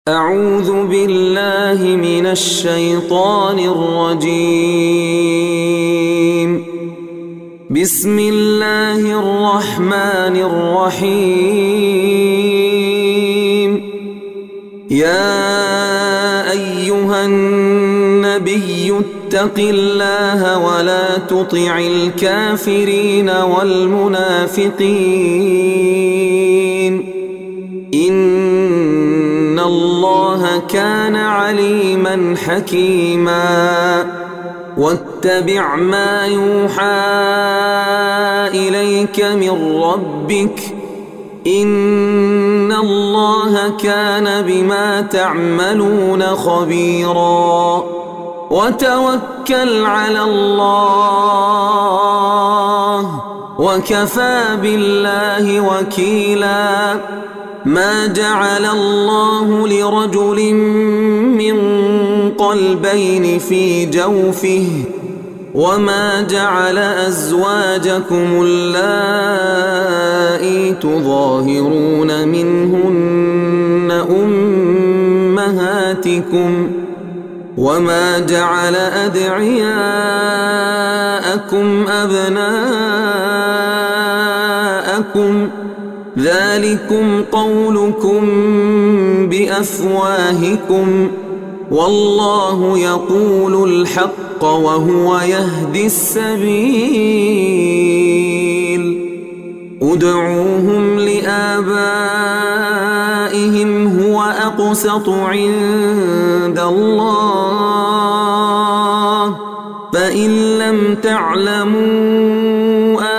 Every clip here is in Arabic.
أعوذ بالله من الشيطان الرجيم. بسم الله الرحمن الرحيم. يا أيها النبي اتق الله ولا تطع الكافرين والمنافقين إن الله كان عليما حكيما. واتبع ما يوحى إليك من ربك إن الله كان بما تعملون خبيرا. وتوكل على الله وكفى بالله وكيلا. ما جعل الله لرجل من قلبين في جوفه وما جعل أزواجكم اللائي تظاهرون منهن أمهاتكم وما جعل أدعياءكم أبناءكم ذلكم قولكم بأفواهكم والله يقول الحق وهو يهدي السبيل. ادعوهم لآبائهم هو أقسط عند الله فإن لم تعلموا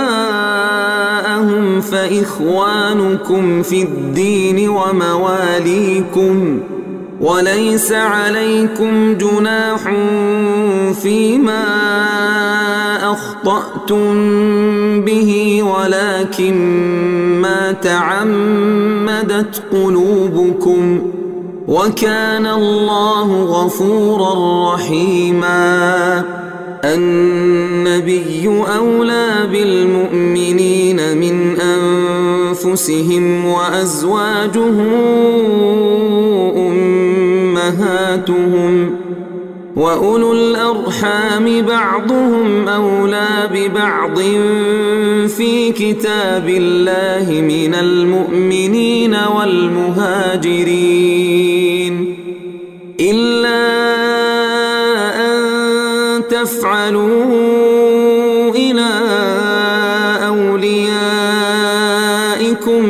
آباءهم فإخوانكم في الدين ومواليكم وليس عليكم جناح فيما أخطأتم به ولكن ما تعمدت قلوبكم وكان الله غفورا رحيما. النبي أولى بالمؤمنين من أنفسهم وأزواجه أمهاتهم وأولو الأرحام بعضهم أولى ببعض في كتاب الله من المؤمنين والمهاجرين إلا أن تفعلوا إلى أوليائكم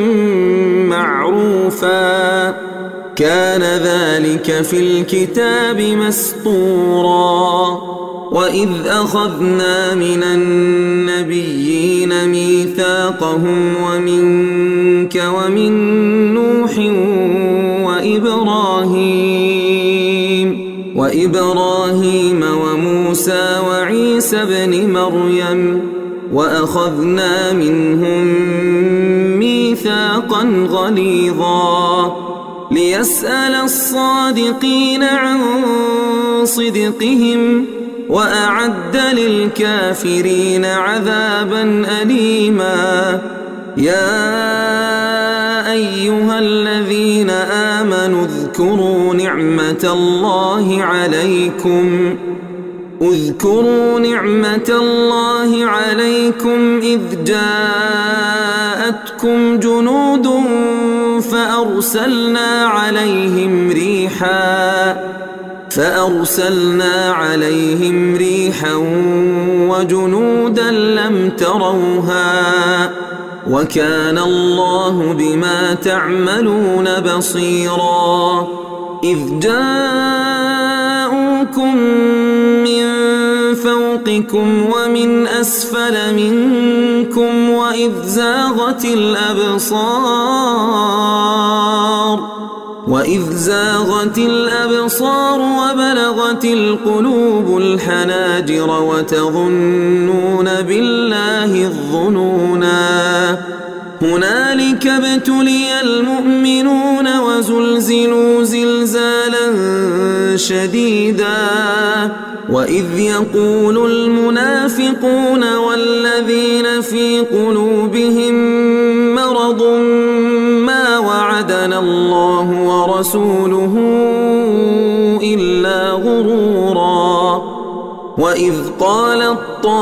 معروفا كان ذلك في الكتاب مسطورا. وإذ أخذنا من النبيين ميثاقهم ومنك ومن نوح وإبراهيم وموسى وعيسى ابن مريم وأخذنا منهم ميثاقا غليظا ليسأل الصادقين عن صدقهم وأعد للكافرين عذابا أليما. يا أيها الذين آمنوا اذكروا نعمة الله عليكم إذ جاءتكم جنود فأرسلنا عليهم ريحا وجنودا لم تروها وكان الله بما تعملون بصيرا. إذ جاءوكم من فوقكم ومن أسفل منكم وإذ زاغت الأبصار وبلغت القلوب الحناجر وتظنون بالله الظنونا. هنالك ابتلي المؤمنون وزلزلوا زلزالا شديدا. وإذ يقول المنافقون والذين في قلوبهم مرض ما وعدنا وعدنا الله ورسوله إلا غرورا وإذ قالت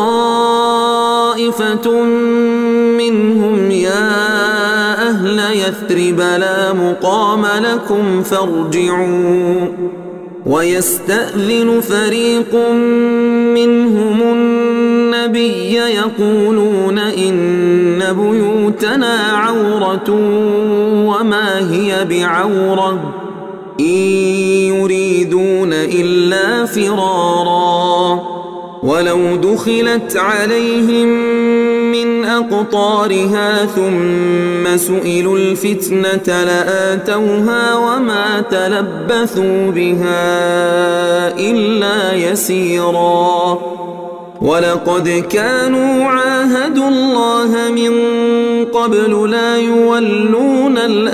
طائفة منهم يا أهل يثرب لا مقام لكم فارجعوا ويستأذن فريق منهم النبي يقولون إن بيوتنا عورة وما هي بعورة إن يريدون إلا فرارا ولو دخلت عليهم من أقطارها ثم سئلوا الفتنة لآتوها وما تلبثوا بها إلا يسيرا ولقد كانوا عاهدوا الله من قبل لا يولون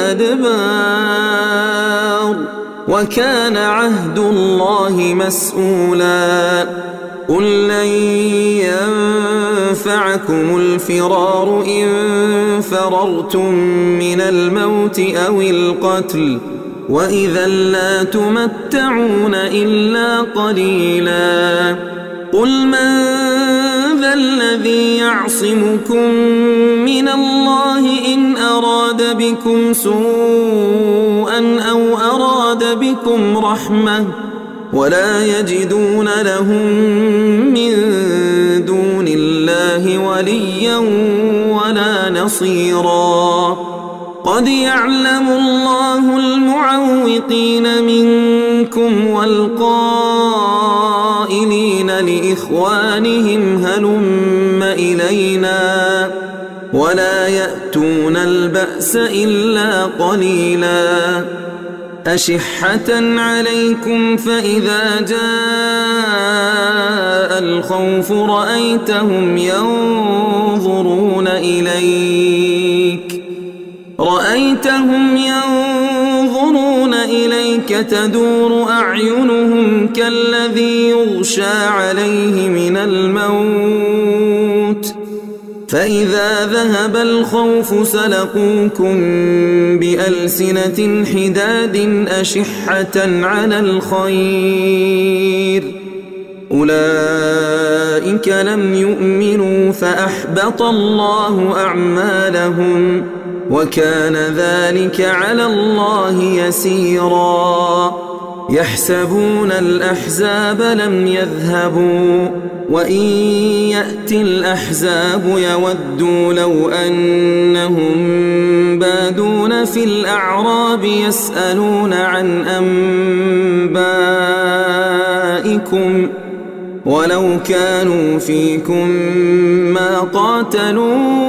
الأدبار وكان عهد الله مسؤولا قل لن ينفعكم الفرار إن فررتم من الموت أو القتل وإذا لا تمتعون إلا قليلا قل من ذا الذي يعصمكم من الله إن أراد بكم سوءا أو أراد بكم رحمة ولا يجدون لهم من دون الله وليا ولا نصيرا قد يعلم الله المعوقين منكم والقائلين لإخوانهم هلم إلينا ولا يأتون البأس إلا قليلا أشحة عليكم فإذا جاء الخوف رأيتهم ينظرون إليك تدور أعينهم كالذي يغشى عليه من الموت فإذا ذهب الخوف سلقوكم بألسنة حداد أشحة على الخير أولئك لم يؤمنوا فأحبط الله أعمالهم وكان ذلك على الله يسيرا يحسبون الأحزاب لم يذهبوا وإن يأتي الأحزاب يودوا لو أنهم بادون في الأعراب يسألون عن أنبائكم ولو كانوا فيكم ما قاتلوا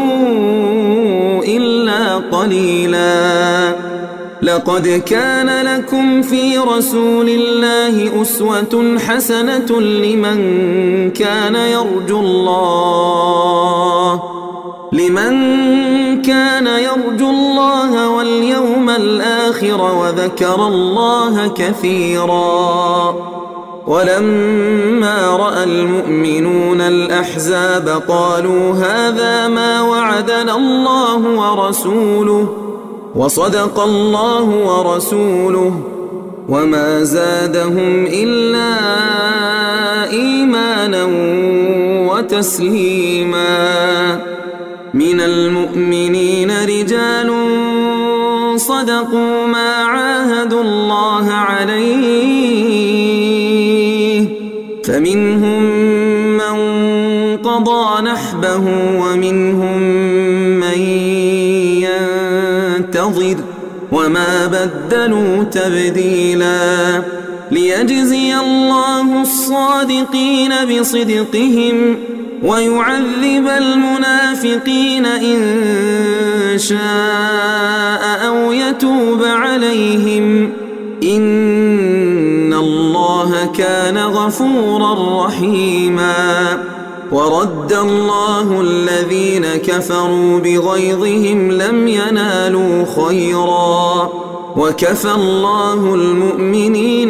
إلا قليلا لقد كان لكم في رسول الله أسوة حسنة لمن كان يرجو الله واليوم الآخر وذكر الله كثيرا ولما رأى المؤمنون الأحزاب قالوا هذا ما وعدنا الله ورسوله وصدق الله ورسوله وما زادهم إلا إيمانا وتسليما من المؤمنين رجال صدقوا ما عاهدوا الله عليه فمنهم من قضى نحبه ومنهم من ينتظر وما بدلوا تبديلا ليجزي الله الصادقين بصدقهم ويعذب المنافقين إن شاء أو يتوب عليهم إن الله كان غفورا رحيما ورد الله الذين كفروا بغيظهم لم ينالوا خيرا وكفى الله المؤمنين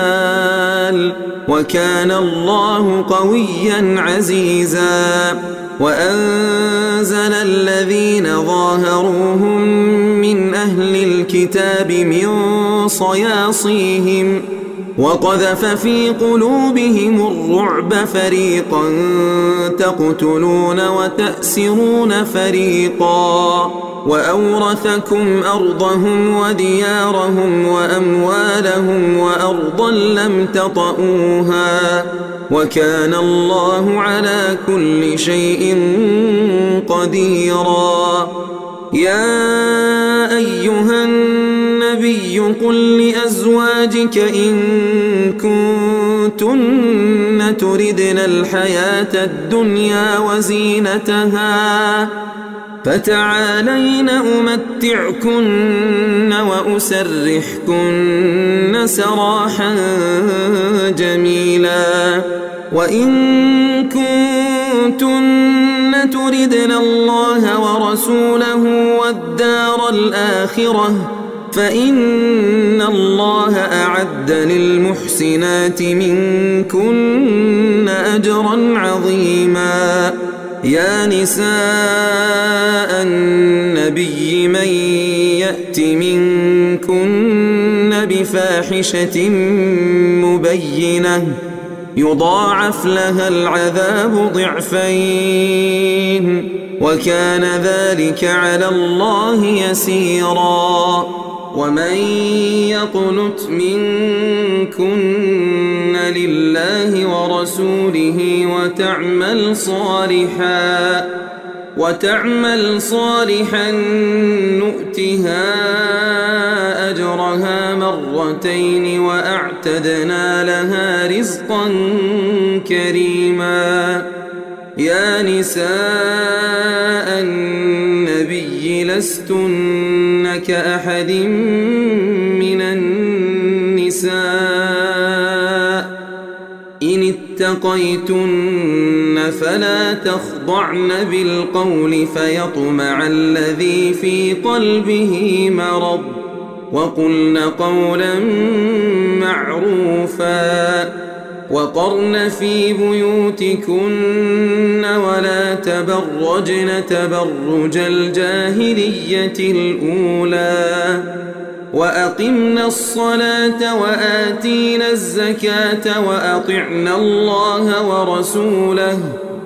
القتال وكان الله قويا عزيزا وأنزل الذين ظاهروهم من أهل الكتاب من صياصيهم وقذف في قلوبهم الرعب فريقا تقتلون وتأسرون فريقا وأورثكم أرضهم وديارهم وأموالهم وأرضا لم تطئوها وكان الله على كل شيء قديرا. يا أيها النبي قل لأزواجك إن كنتن تردن الحياة الدنيا وزينتها فتعالين أمتعكن وأسرحكن سراحا جميلا. وإن كنتن تردن الله ورسوله والدار الآخرة فإن الله أعد للمحسنات منكن أجرا عظيما. يا نساء النبي من يأت منكن بفاحشة مبينة يضاعف لها العذاب ضعفين وكان ذلك على الله يسيرا. ومن يقنت منكن لله ورسوله وتعمل صالحا نؤتها أجرها مرتين وأعتدنا لها رزقا كريما. يا نساء النبي لستن كأحد من النساء إن اتقيتن فلا تخضعن بالقول فيطمع الذي في قلبه مرض وقلن قولا معروفا. وقرن في بيوتكن ولا تبرجن تبرج الجاهلية الأولى وأقمنا الصلاة وآتينا الزكاة وأطعنا الله ورسوله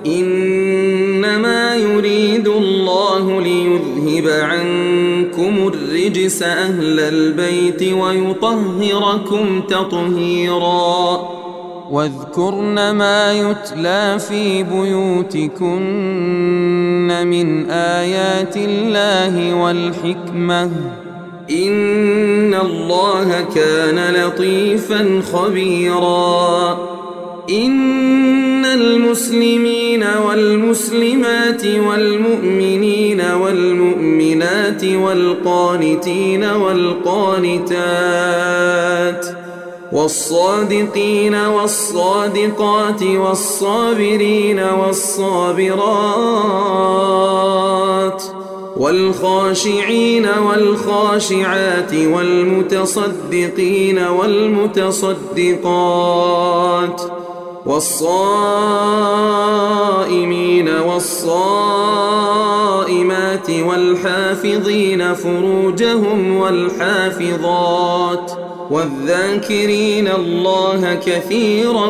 إنما يريد الله ليذهب عنكم الرجس أهل البيت ويطهركم تطهيرا. واذكرن ما يتلى في بيوتكن من آيات الله والحكمة إن الله كان لطيفا خبيرا. إن المسلمين والمسلمات والمؤمنين والمؤمنات والقانتين والقانتات والصادقين والصادقات والصابرين والصابرات والخاشعين والخاشعات والمتصدقين والمتصدقات والصائمين والصائمات والحافظين فروجهم والحافظات والذاكرين الله كثيرا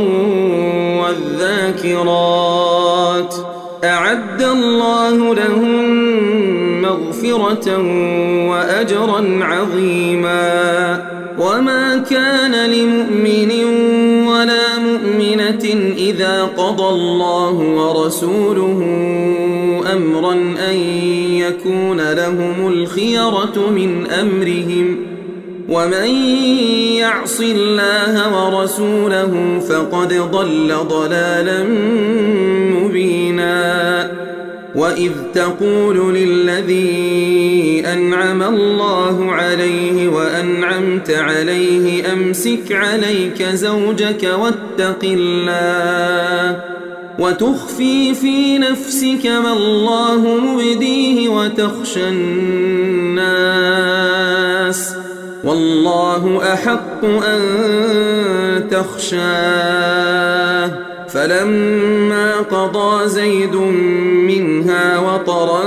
والذاكرات أعد الله لهم مغفرة وأجرا عظيما. وما كان لمؤمن ولا مؤمنة إذا قضى الله ورسوله أمرا أن يكون لهم الخيرة من أمرهم ومن يعص الله ورسوله فقد ضل ضلالا مبينا. وإذ تقول للذي أنعم الله عليه وأنعمت عليه أمسك عليك زوجك واتق الله وتخفي في نفسك ما الله مبديه وتخشى الناس والله أحق أن تخشاه فلما قضى زيد منها وطرا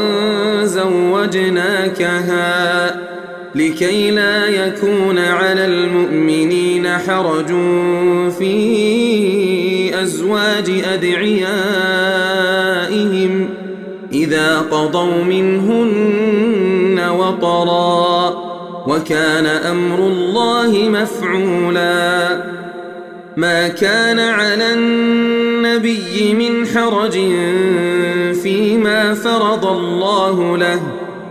زوجناكها لكي لا يكون على المؤمنين حرج في أزواج أدعيائهم إذا قضوا منهن وطرا وكان أمر الله مفعولا ما كان على النبي من حرج فيما فرض الله له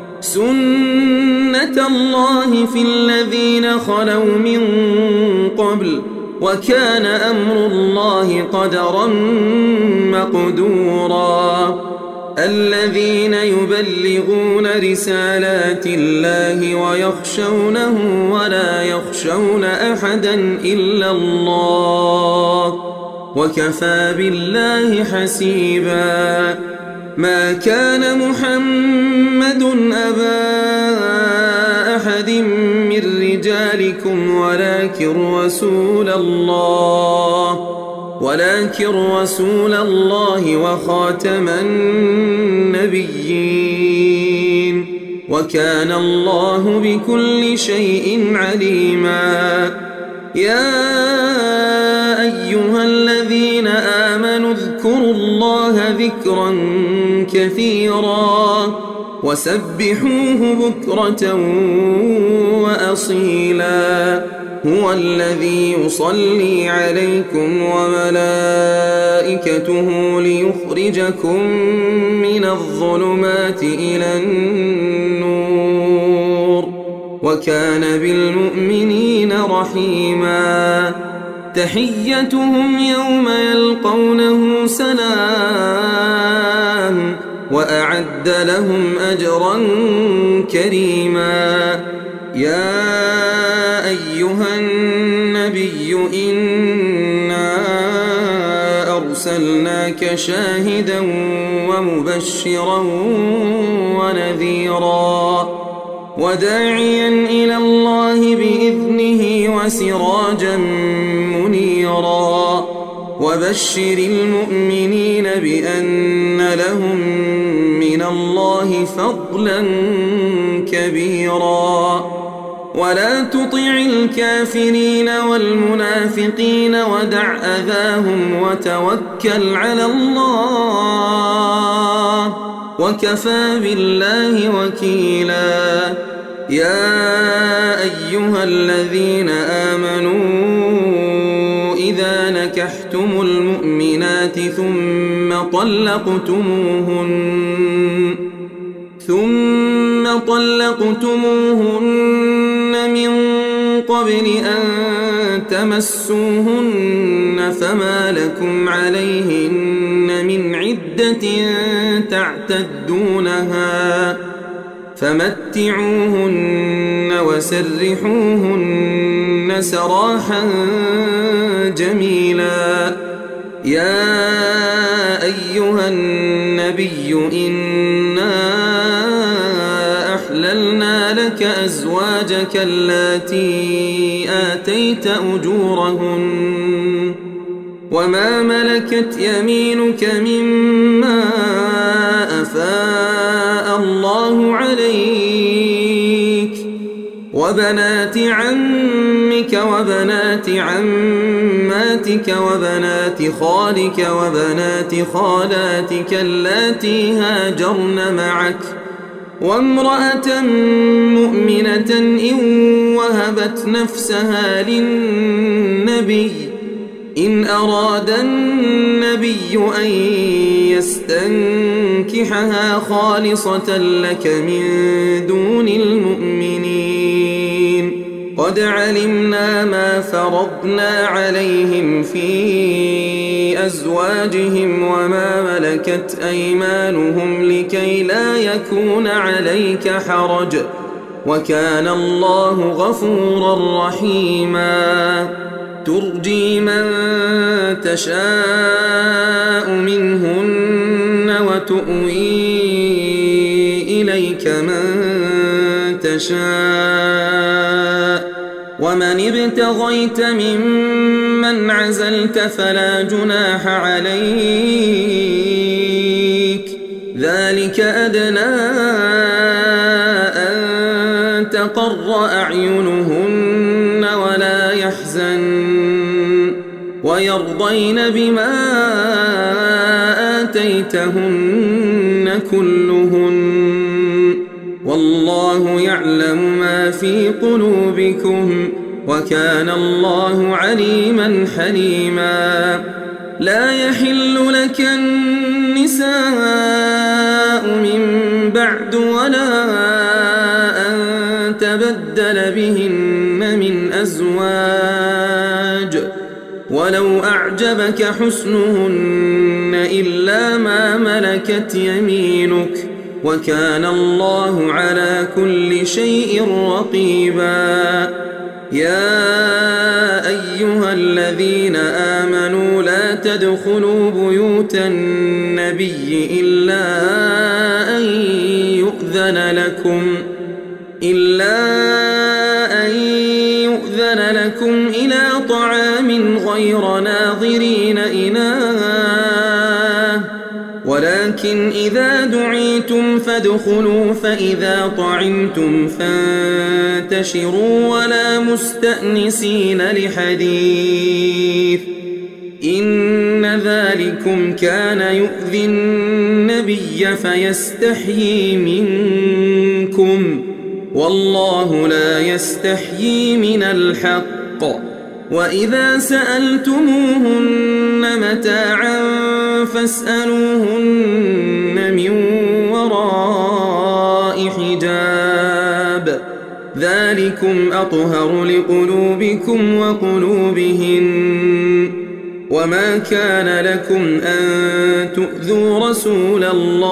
سنة الله في الذين خلوا من قبل وكان أمر الله قدرا مقدورا الذين يبلغون رسالات الله ويخشونه ولا يخشون أحدا إلا الله وكفى بالله حسيبا ما كان محمد أبا أحد من رجالكم ولكن رسول الله وخاتم النبيين وكان الله بكل شيء عليما يا أيها الذين آمنوا اذكروا الله ذكرا كثيرا وسبحوه بكرة وأصيلا هو الذي يصلي عليكم وملائكته ليخرجكم من الظلمات إلى النور وكان بالمؤمنين رحيما تحيتهم يوم يلقونه سلام وأعد لهم أجرا كريما يا أيها النبي إنا أرسلناك شاهدا ومبشرا ونذيرا وداعيا إلى الله بإذنه وسراجا منيرا وبشر المؤمنين بأن لهم من الله فضلا كبيرا ولا تطع الكافرين والمنافقين ودع أذاهم وتوكل على الله وكفى بالله وكيلا يا أيها الذين آمنوا إذا نكحتم المؤمنات ثم طلقتموهن من قبل أن تمسوهن فما لكم عليهن من عدة تعتدونها فمتعوهن وسرحوهن سراحا جميلا يا أيها النبي إنا أحللنا لك أزواجك اللاتي آتيت أجورهن وما ملكت يمينك مما أفاء الله عليك وبنات عمك وبنات عماتك وبنات خالك وبنات خالاتك اللاتي هاجرن معك وامرأة مؤمنة إن وهبت نفسها للنبي إن أراد النبي أن يستنكحها خالصة لك من دون المؤمنين قد علمنا ما فرضنا عليهم في أزواجهم وما ملكت أيمانهم لكي لا يكون عليك حرج وكان الله غفورا رحيما ترجي من تشاء منهن وتؤوي إليك من تشاء ومن ابتغيت ممن عزلت فلا جناح عليك ذلك أدنى أن تقر أعينهن ولا يحزن ويرضين بما آتيتهن كلهن والله يعلم ما في قلوبكم وكان الله عليما حليما لا يحل لك النساء من بعد ولا أن تبدل بهن من أزواج ولو أعجبك حسنهن إلا ما ملكت يمينك وكان الله على كل شيء رقيبا يا أيها الذين آمنوا لا تدخلوا بيوت النبي إلا أن يؤذن لكم إلى طعام غير ناظرين إناه ولكن إذا دعيتم فادخلوا فإذا طعمتم فانتشروا ولا مستأنسين لحديث إن ذلكم كان يؤذي النبي فيستحيي منكم والله لا يستحيي من الحق وإذا سألتموهن متاعا فاسألوهن من وراء حجاب ذلكم أطهر لقلوبكم وقلوبهن وما كان لكم أن تؤذوا رسول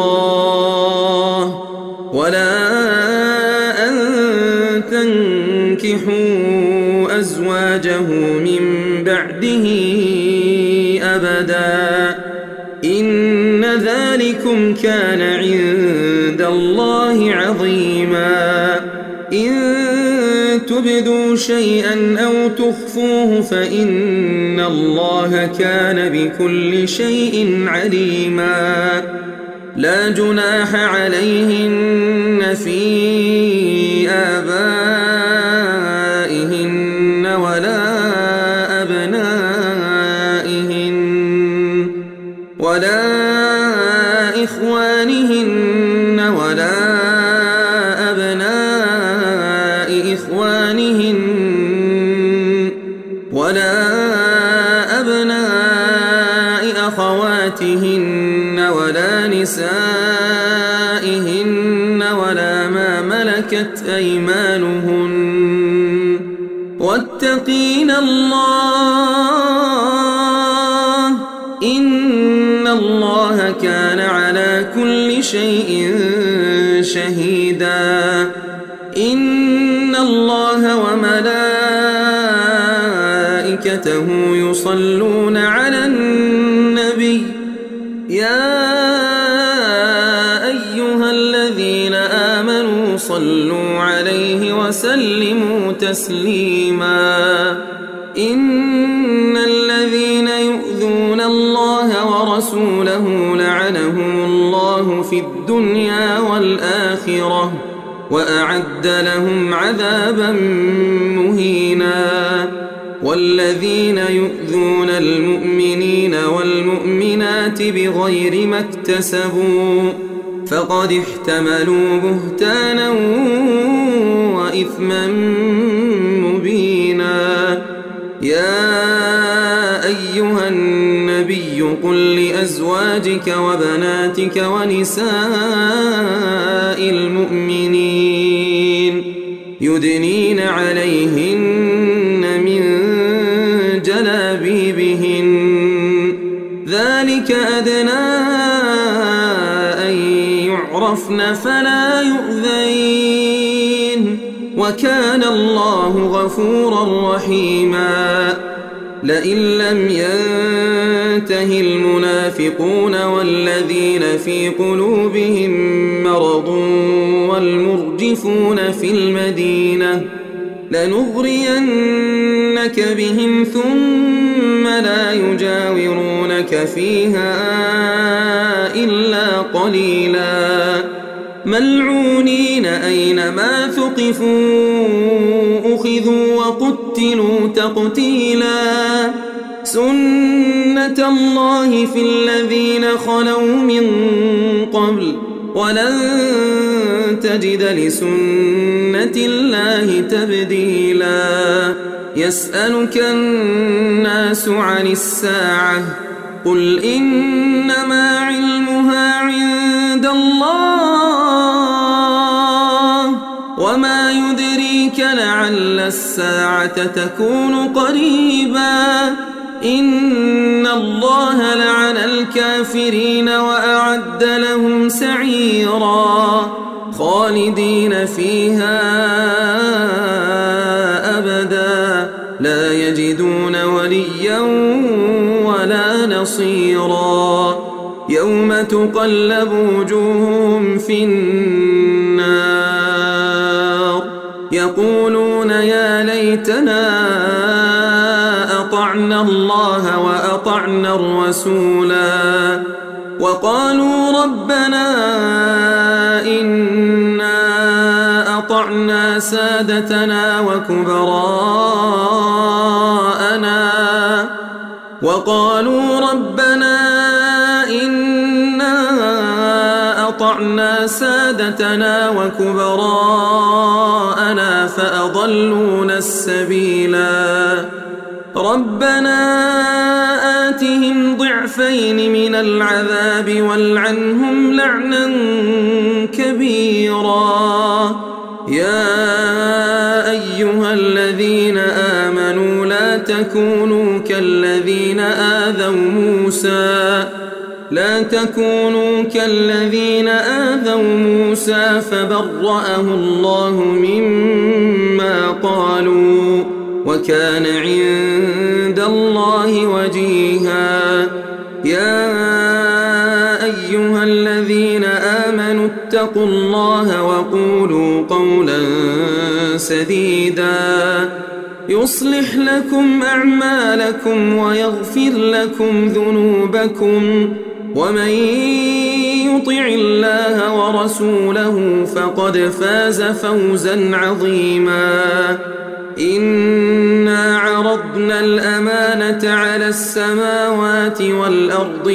الله ولا أن تنكحوا أزواجه من بعده أبدا إن ذلكم كان عند الله عظيما إن تبدوا شيئا أو تخفوه فإن الله كان بكل شيء عليما لا جناح عليهن في آبائهن ولا أبنائهن ولا إخوانهن ولا أبناء إخوانهن ولا أبناء أخواتهن ولا نسائهن ولا ما ملكت أيمانهن واتقين الله إن الله كان على كل شيء شهيدا إن الله وملائكته يصلون على النبي يا أيها الذين آمنوا صلوا عليه وسلموا تسليما إن الذين يؤذون الله ورسوله لعنهم الله في الدنيا والآخرة وأعد لهم عذابا مهينا والذين يؤذون المؤمنين والمؤمنات بغير ما اكتسبوا فقد احتملوا بهتانا وإثما مبينا يا أيها النبي قل لأزواجك وبناتك ونساء المؤمنين يدنين عليهن من جلابيبهن ذلك أدنى أن يعرفن فلا يؤذين وكان الله غفورا رحيما لئن لم ينته المنافقون والذين في قلوبهم مرض والمرجفون في المدينة لنغرينك بهم ثم لا يجاورونك فيها إلا قليلا ملعونين أينما ثقفوا أخذوا وقتلوا تقتيلا سنة الله في الذين خلوا من قبل ولن تجد لسنة الله تبديلا يسألك الناس عن الساعة قل إنما علمها عند الله وما يدريك لعل الساعة تكون قريبا إن الله لعن الكافرين وأعد لهم سعيرا خالدين فيها أبدا لا يجدون وليا ولا نصيرا يوم تقلب وجوههم في النار يقولون يا ليتنا أطعنا الله وأطعنا الرسولا وقالوا ربنا إنا أطعنا سادتنا وكبراءنا فأضلونا السبيلا ربنا آتهم ضعفين من العذاب والعنهم لعنا كبيرا يا أيها الذين آمنوا لا تكونوا كالذين آذوا موسى فبرأه الله مما قالوا وكان عند الله وجيها يا أيها الذين آمنوا اتقوا الله وقولوا قولا سديدا يصلح لكم أعمالكم ويغفر لكم ذنوبكم ومن يطع الله ورسوله فقد فاز فوزا عظيما إنا عرضنا الأمانة على السماوات والأرض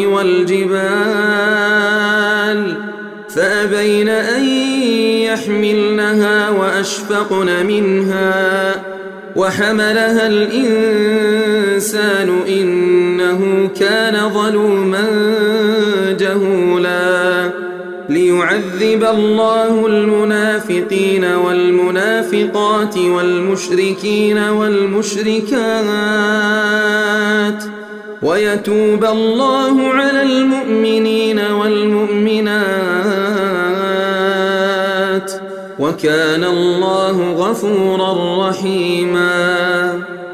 والجبال فأبين أن يحملنها وأشفقن منها وحملها الإنسان إنه كان ظلوما جهولا ليعذب الله المنافقين والمنافقات والمشركين والمشركات ويتوب الله على المؤمنين والمؤمنات وكان الله غفورا رحيما